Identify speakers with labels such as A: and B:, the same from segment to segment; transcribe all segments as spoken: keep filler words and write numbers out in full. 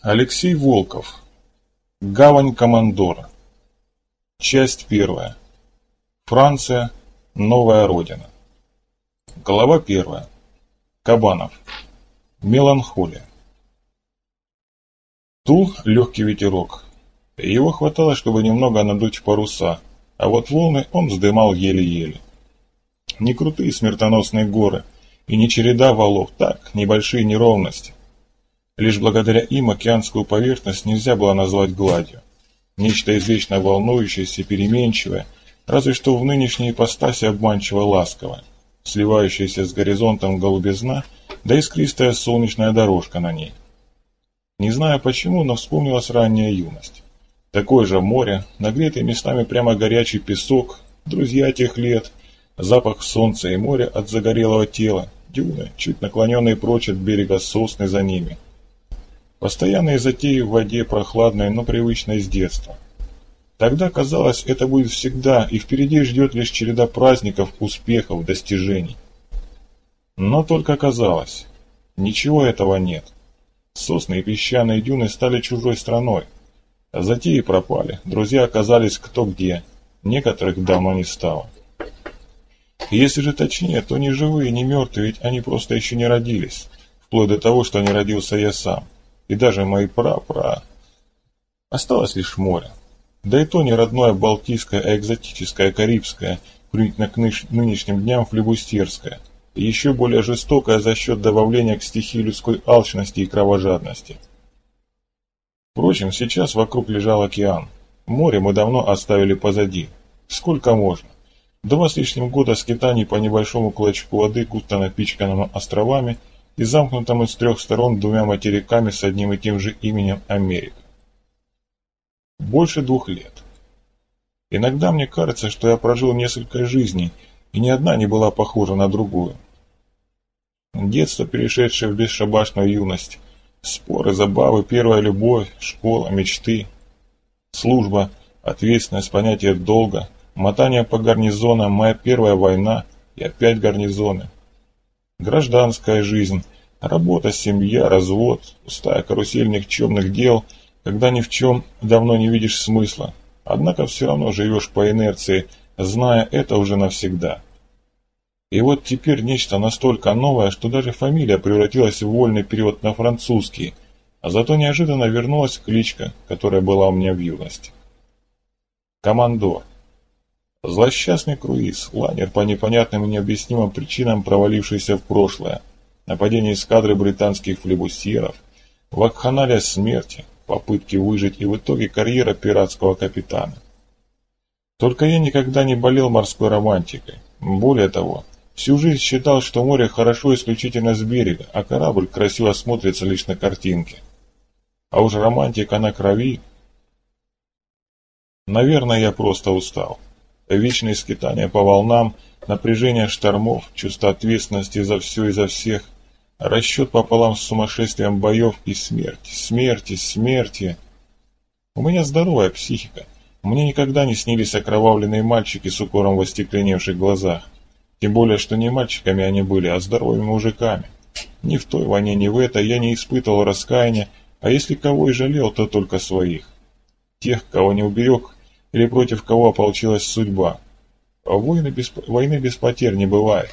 A: Алексей Волков. Гавань Командора. Часть первая. Франция. Новая Родина. Глава первая. Кабанов. Меланхолия. Дул легкий ветерок. Его хватало, чтобы немного надуть паруса, а вот волны он вздымал еле-еле. Не крутые смертоносные горы и не череда валов, так, небольшие неровности. Лишь благодаря им океанскую поверхность нельзя было назвать гладью. Нечто извечно волнующееся, переменчивое, разве что в нынешней ипостаси обманчиво ласковое, сливающееся с горизонтом голубизна, да искристая солнечная дорожка на ней. Не знаю почему, но вспомнилась ранняя юность. Такое же море, нагретый местами прямо горячий песок, друзья тех лет, запах солнца и моря от загорелого тела, дюны, чуть наклоненные прочь от берега сосны за ними. Постоянные затеи в воде, прохладной, но привычной с детства. Тогда казалось, это будет всегда, и впереди ждет лишь череда праздников, успехов, достижений. Но только казалось, ничего этого нет. Сосны и песчаные дюны стали чужой страной. Затеи пропали, друзья оказались кто где, некоторых давно не стало. Если же точнее, то не живые, не мертвые, ведь они просто еще не родились, вплоть до того, что не родился я сам. И даже мои пра-пра. Осталось лишь море. Да и то не родное балтийское, а экзотическое, карибское, примитивно к нынешним дням флебустерское. И еще более жестокое за счет добавления к стихии людской алчности и кровожадности. Впрочем, сейчас вокруг лежал океан. Море мы давно оставили позади. Сколько можно? Два с лишним года скитаний по небольшому клочку воды, густо напичканному островами, и замкнутому с трех сторон двумя материками с одним и тем же именем Америка. Больше двух лет. Иногда мне кажется, что я прожил несколько жизней, и ни одна не была похожа на другую. Детство, перешедшее в бесшабашную юность, споры, забавы, первая любовь, школа, мечты, служба, ответственность, понятие долга, мотание по гарнизонам, моя первая война и опять гарнизоны. Гражданская жизнь, работа, семья, развод, пустая карусель никчемных дел, когда ни в чем давно не видишь смысла, однако все равно живешь по инерции, зная это уже навсегда. И вот теперь нечто настолько новое, что даже фамилия превратилась в вольный перевод на французский, а зато неожиданно вернулась кличка, которая была у меня в юности. Командор. Злосчастный круиз, лайнер по непонятным и необъяснимым причинам провалившийся в прошлое, нападение эскадры британских флебусьеров, вакханалия смерти, попытки выжить и в итоге карьера пиратского капитана. Только я никогда не болел морской романтикой. Более того, всю жизнь считал, что море хорошо исключительно с берега, а корабль красиво смотрится лишь на картинке. А уж романтика на крови... Наверное, я просто устал. Вечные скитания по волнам, напряжение штормов, чувство ответственности за все и за всех, расчет пополам с сумасшествием боев и смерти, смерти, смерти. У меня здоровая психика. Мне никогда не снились окровавленные мальчики с укором в остекленевших глазах. Тем более, что не мальчиками они были, а здоровыми мужиками. Ни в той войне, ни в этой я не испытывал раскаяния, а если кого и жалел, то только своих. Тех, кого не уберег, или против кого ополчилась судьба. А войны без, войны без потерь не бывает.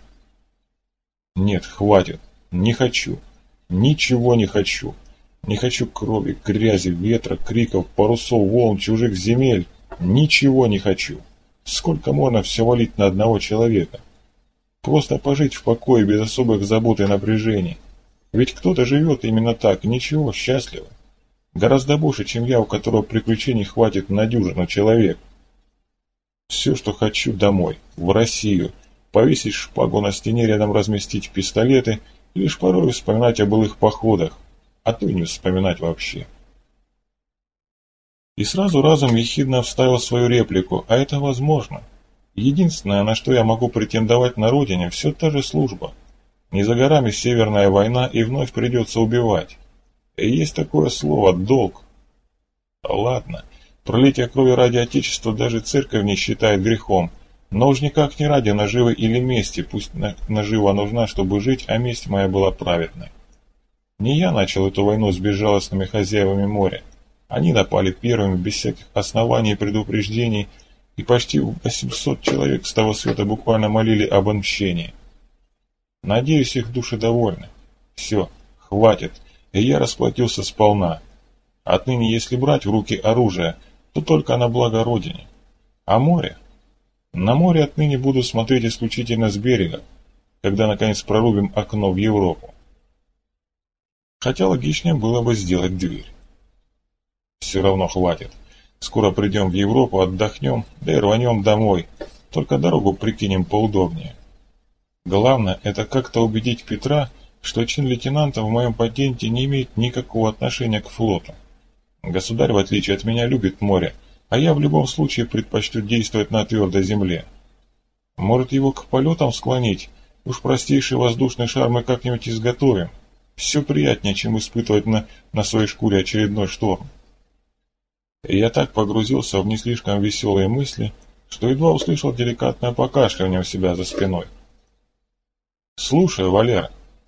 A: Нет, хватит. Не хочу. Ничего не хочу. Не хочу крови, грязи, ветра, криков, парусов, волн, чужих земель. Ничего не хочу. Сколько можно все валить на одного человека? Просто пожить в покое без особых забот и напряжений. Ведь кто-то живет именно так, ничего, счастливо. Гораздо больше, чем я, у которого приключений хватит на дюжину человек. Все, что хочу, домой, в Россию, повесить шпагу на стене, рядом разместить пистолеты, и лишь порой вспоминать о былых походах, а то и не вспоминать вообще. И сразу разом ехидно вставил свою реплику, а это возможно. Единственное, на что я могу претендовать на родине, все та же служба. Не за горами Северная война, и вновь придется убивать. И есть такое слово «долг». Ладно, пролитие крови ради Отечества даже церковь не считает грехом, но уж никак не ради наживы или мести, пусть нажива нужна, чтобы жить, а месть моя была праведной. Не я начал эту войну с безжалостными хозяевами моря. Они напали первыми, без всяких оснований и предупреждений, и почти восемьсот человек с того света буквально молили об отмщении. Надеюсь, их души довольны. Все, хватит, и я расплатился сполна. Отныне, если брать в руки оружие, то только на благо Родине. А море? На море отныне буду смотреть исключительно с берега, когда наконец прорубим окно в Европу. Хотя логичнее было бы сделать дверь. Все равно хватит. Скоро придем в Европу, отдохнем, да и рванем домой. Только дорогу прикинем поудобнее. Главное, это как-то убедить Петра, что чин лейтенанта в моем патенте не имеет никакого отношения к флоту. Государь, в отличие от меня, любит море, а я в любом случае предпочту действовать на твердой земле. Может, его к полетам склонить? Уж простейший воздушный шар мы как-нибудь изготовим. Все приятнее, чем испытывать на, на своей шкуре очередной шторм. И я так погрузился в не слишком веселые мысли, что едва услышал деликатное покашливание у себя за спиной. «Слушай, Валера».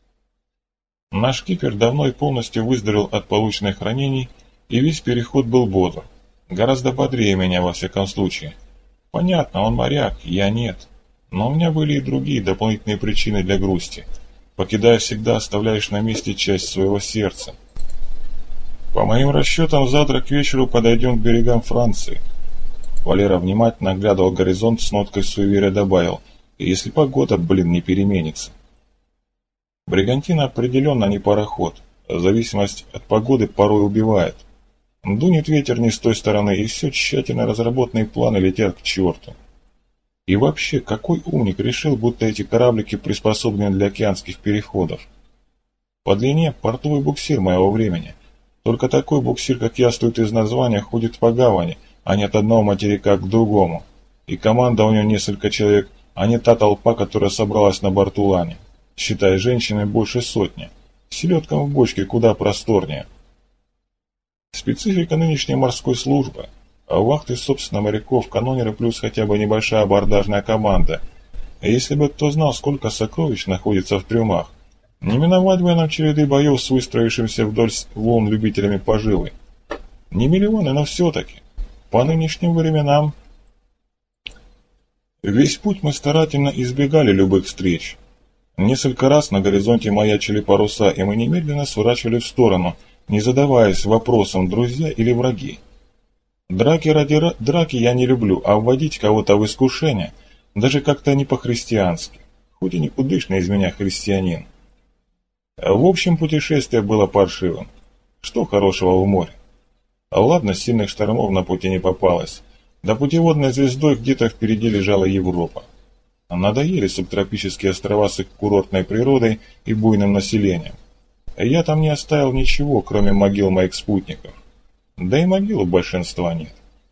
A: Наш кипер давно и полностью выздоровел от полученных ранений, и весь переход был бодр. Гораздо бодрее меня, во всяком случае. Понятно, он моряк, я нет. Но у меня были и другие дополнительные причины для грусти. Покидая всегда, оставляешь на месте часть своего сердца. По моим расчетам, завтра к вечеру подойдем к берегам Франции. Валера внимательно оглядывал горизонт, с ноткой суеверия добавил: и если погода, блин, не переменится. Бригантина определенно не пароход. Зависимость от погоды порой убивает. Дунет ветер не с той стороны, и все тщательно разработанные планы летят к черту. И вообще, какой умник решил, будто эти кораблики приспособлены для океанских переходов? По длине портовый буксир моего времени. Только такой буксир, как я, стоит из названия, ходит по гавани, а не от одного материка к другому. И команда у него несколько человек, а не та толпа, которая собралась на борту лани. Считай, женщины больше сотни. Селедкам в бочке куда просторнее. Специфика нынешней морской службы. А вахты, собственно, моряков, канонеры плюс хотя бы небольшая абордажная команда. А если бы кто знал, сколько сокровищ находится в трюмах, не миновать бы нам череды боев с выстроившимся вдоль волн любителями поживы. Не миллионы, но все-таки. По нынешним временам. Весь путь мы старательно избегали любых встреч. Несколько раз на горизонте маячили паруса, и мы немедленно сворачивали в сторону, не задаваясь вопросом, друзья или враги. Драки ради драки я не люблю, а вводить кого-то в искушение даже как-то не по-христиански, хоть и никудышный из меня христианин. В общем, путешествие было паршивым. Что хорошего в море? А ладно, сильных штормов на пути не попалось. Да путеводной звездой где-то впереди лежала Европа. Надоели субтропические острова с их курортной природой и буйным населением. Я там не оставил ничего, кроме могил моих спутников. Да и могил у большинства нет.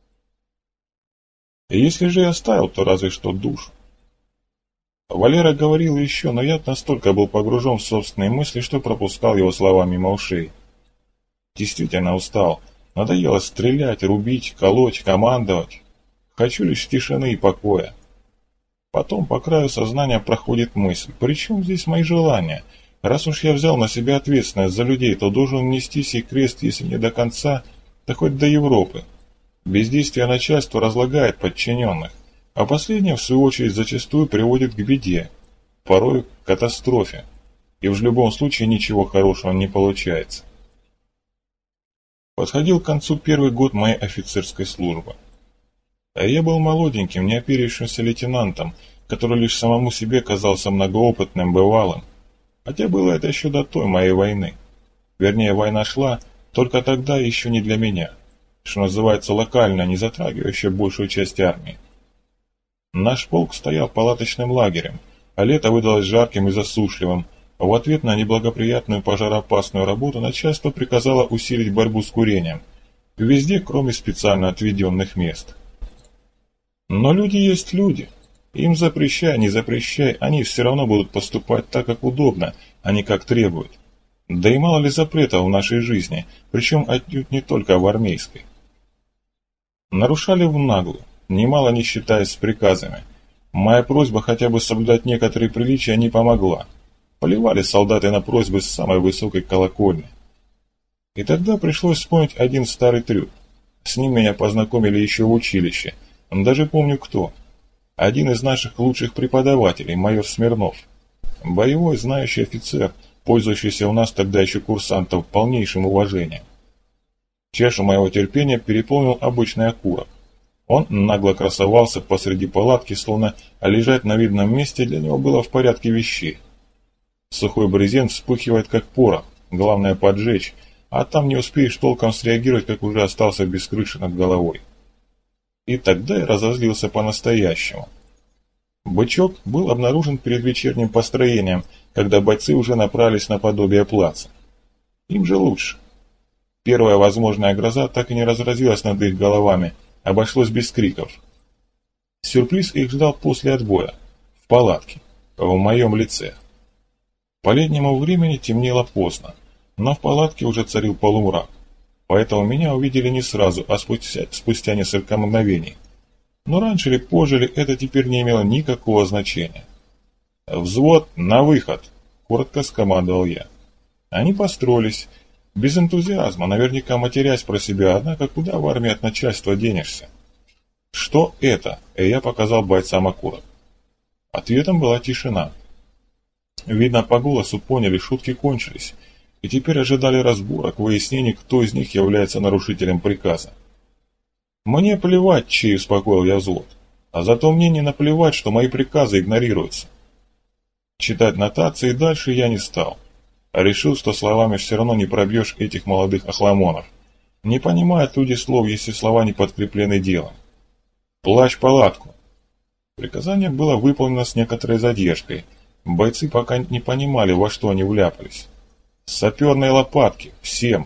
A: И если же и оставил, то разве что душу. Валера говорил еще, но я настолько был погружен в собственные мысли, что пропускал его слова мимо ушей. Действительно устал. Надоело стрелять, рубить, колоть, командовать. Хочу лишь тишины и покоя. Потом по краю сознания проходит мысль: при чем здесь мои желания? Раз уж я взял на себя ответственность за людей, то должен нести сей крест, если не до конца, то хоть до Европы. Бездействие начальства разлагает подчиненных, а последнее, в свою очередь, зачастую приводит к беде, порой к катастрофе, и уж в любом случае ничего хорошего не получается. Подходил к концу первый год моей офицерской службы. А я был молоденьким, неоперившимся лейтенантом, который лишь самому себе казался многоопытным, бывалым. Хотя было это еще до той моей войны. Вернее, война шла, только тогда еще не для меня, что называется локально, не затрагивающая большую часть армии. Наш полк стоял палаточным лагерем, а лето выдалось жарким и засушливым. В ответ на неблагоприятную пожароопасную работу начальство приказало усилить борьбу с курением. Везде, кроме специально отведенных мест. Но люди есть люди. Им запрещай, не запрещай, они все равно будут поступать так, как удобно, а не как требуют. Да и мало ли запретов в нашей жизни, причем отнюдь не только в армейской. Нарушали в наглую, немало не считаясь с приказами. Моя просьба хотя бы соблюдать некоторые приличия не помогла. Поливали солдаты на просьбы с самой высокой колокольни. И тогда пришлось вспомнить один старый трюк. С ним меня познакомили еще в училище. Даже помню кто. Один из наших лучших преподавателей, майор Смирнов. Боевой, знающий офицер, пользующийся у нас тогда еще курсантов полнейшим уважением. Чашу моего терпения переполнил обычный окурок. Он нагло красовался посреди палатки, словно лежать на видном месте для него было в порядке вещей. Сухой брезент вспыхивает как порох, главное поджечь, а там не успеешь толком среагировать, как уже остался без крыши над головой. И тогда я разозлился по-настоящему. Бычок был обнаружен перед вечерним построением, когда бойцы уже направились на подобие плаца. Им же лучше. Первая возможная гроза так и не разразилась над их головами, обошлось без криков. Сюрприз их ждал после отбоя, в палатке, в моем лице. По летнему времени темнело поздно, но в палатке уже царил полумрак, поэтому меня увидели не сразу, а спустя, спустя несколько мгновений. Но раньше или позже ли, это теперь не имело никакого значения. «Взвод, на выход!» – коротко скомандовал я. Они построились, без энтузиазма, наверняка матерясь про себя, однако куда в армии от начальства денешься? «Что это?» – и я показал бойцам окурок. Ответом была тишина. Видно, по голосу поняли, шутки кончились, и теперь ожидали разборок, выяснений, кто из них является нарушителем приказа. «Мне плевать, чей успокоил я взвод, а зато мне не наплевать, что мои приказы игнорируются». Читать нотации дальше я не стал. Решил, что словами все равно не пробьешь этих молодых охламонов. Не понимают люди слов, если слова не подкреплены делом. «Плащ палатку». Приказание было выполнено с некоторой задержкой. Бойцы пока не понимали, во что они вляпались. «Саперные лопатки. Всем».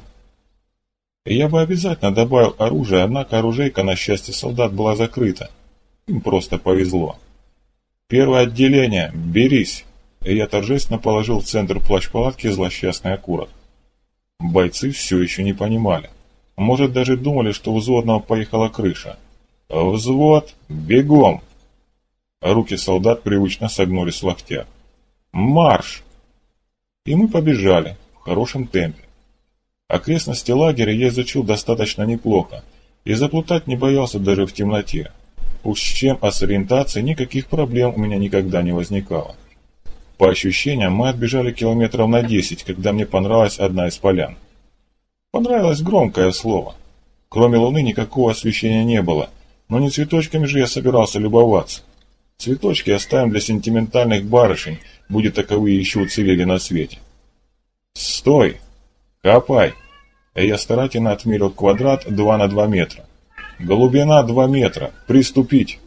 A: Я бы обязательно добавил оружие, однако оружейка, на счастье солдат, была закрыта. Им просто повезло. «Первое отделение. Берись». И я торжественно положил в центр плащ-палатки злосчастный окурок. Бойцы все еще не понимали. Может, даже думали, что у взводного поехала крыша. «Взвод! Бегом!» Руки солдат привычно согнулись с локтя. «Марш!» И мы побежали, в хорошем темпе. Окрестности лагеря я изучил достаточно неплохо, и заплутать не боялся даже в темноте. Уж с чем, а с ориентацией никаких проблем у меня никогда не возникало. По ощущениям, мы отбежали километров на десять, когда мне понравилась одна из полян. Понравилось громкое слово. Кроме луны никакого освещения не было, но не цветочками же я собирался любоваться. Цветочки оставим для сентиментальных барышень, будет таковые еще уцелели на свете. «Стой! Копай!» Я старательно отмерил квадрат два на два метра. «Глубина два метра! Приступить!»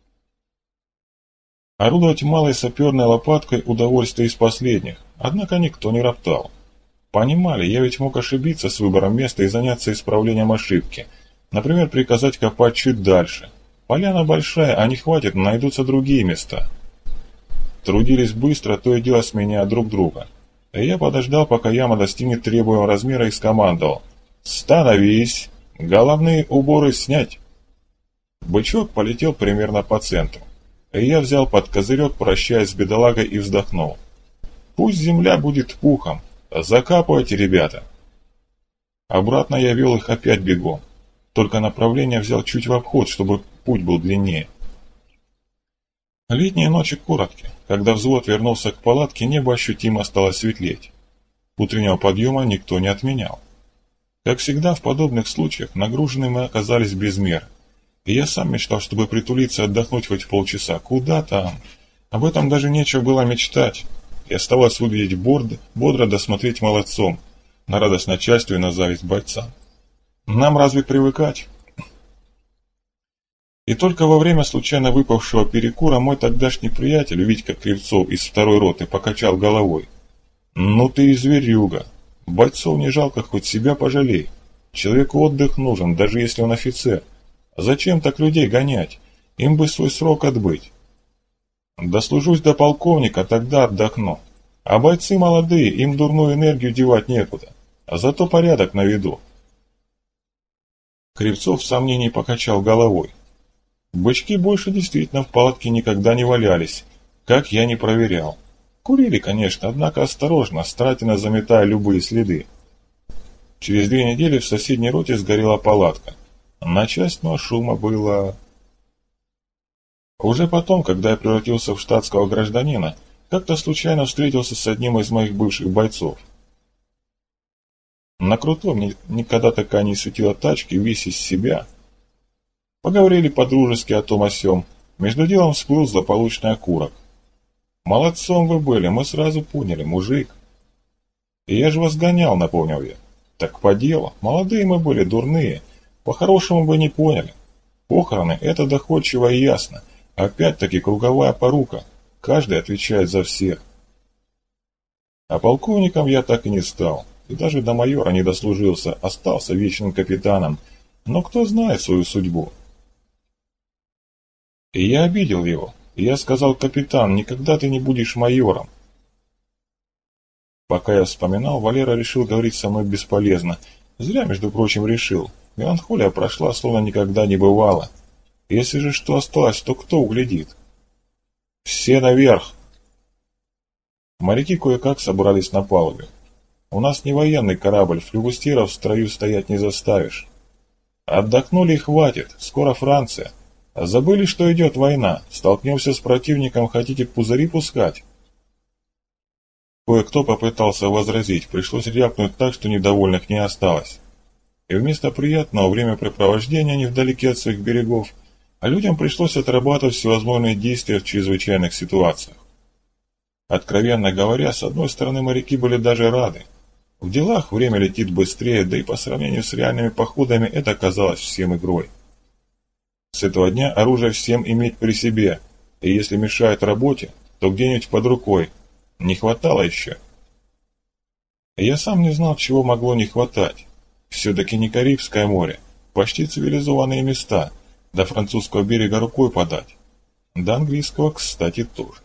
A: Орудовать малой саперной лопаткой – удовольствие из последних, однако никто не роптал. Понимали, я ведь мог ошибиться с выбором места и заняться исправлением ошибки. Например, приказать копать чуть дальше. Поляна большая, а не хватит, найдутся другие места. Трудились быстро, то и дело сменяя друг друга. И я подождал, пока яма достигнет требуемого размера, и скомандовал: «Становись! Головные уборы снять!» Бычок полетел примерно по центру. И я взял под козырек, прощаясь с бедолагой, и вздохнул. «Пусть земля будет пухом. Закапывайте, ребята!» Обратно я вел их опять бегом. Только направление взял чуть в обход, чтобы путь был длиннее. Летние ночи короткие. Когда взвод вернулся к палатке, небо ощутимо стало светлеть. Утреннего подъема никто не отменял. Как всегда в подобных случаях, нагружены мы оказались без меры. И я сам мечтал, чтобы притулиться и отдохнуть хоть полчаса. Куда там? Об этом даже нечего было мечтать. И оставалось выглядеть бодро, бодро досмотреть молодцом, на радость начальству и на зависть бойцам. Нам разве привыкать? И только во время случайно выпавшего перекура мой тогдашний приятель, Витька Кривцов из второй роты, покачал головой. «Ну ты и зверюга. Бойцов не жалко, хоть себя пожалей. Человеку отдых нужен, даже если он офицер. Зачем так людей гонять? Им бы свой срок отбыть. Дослужусь до полковника, тогда отдохну. А бойцы молодые, им дурную энергию девать некуда. А зато порядок на виду». Кривцов в сомнении покачал головой. Бычки больше действительно в палатке никогда не валялись, как я не проверял. Курили, конечно, однако осторожно, старательно заметая любые следы. Через две недели в соседней роте сгорела палатка. На часть, но шума было... Уже потом, когда я превратился в штатского гражданина, как-то случайно встретился с одним из моих бывших бойцов. На Крутом мне никогда такая не светила тачки, весь из себя. Поговорили по-дружески о том о сём. Между делом всплыл злополучный окурок. «Молодцом вы были, мы сразу поняли, мужик». «И я же вас гонял», — напомнил я. «Так по делу. Молодые мы были, дурные. По-хорошему бы не поняли. Похороны — это доходчиво и ясно. Опять-таки круговая порука. Каждый отвечает за всех». А полковником я так и не стал. И даже до майора не дослужился, остался вечным капитаном. Но кто знает свою судьбу? И я обидел его. И я сказал: «Капитан, никогда ты не будешь майором». Пока я вспоминал, Валера решил говорить со мной бесполезно. Зря, между прочим, решил. Меланхолия прошла, словно никогда не бывало. Если же что осталось, то кто углядит? «Все наверх!» Моряки кое-как собрались на палубе. У нас не военный корабль, флюгустеров в строю стоять не заставишь. Отдохнули и хватит, скоро Франция. А забыли, что идет война? Столкнемся с противником, хотите пузыри пускать? Кое-кто попытался возразить, пришлось рявкнуть так, что недовольных не осталось. И вместо приятного времяпрепровождения невдалеке от своих берегов, а людям пришлось отрабатывать всевозможные действия в чрезвычайных ситуациях. Откровенно говоря, с одной стороны, моряки были даже рады. В делах время летит быстрее, да и по сравнению с реальными походами это казалось всем игрой. С этого дня оружие всем иметь при себе, и если мешает работе, то где-нибудь под рукой. Не хватало еще. Я сам не знал, чего могло не хватать. Все-таки не Карибское море, почти цивилизованные места, до французского берега рукой подать. До английского, кстати, тоже.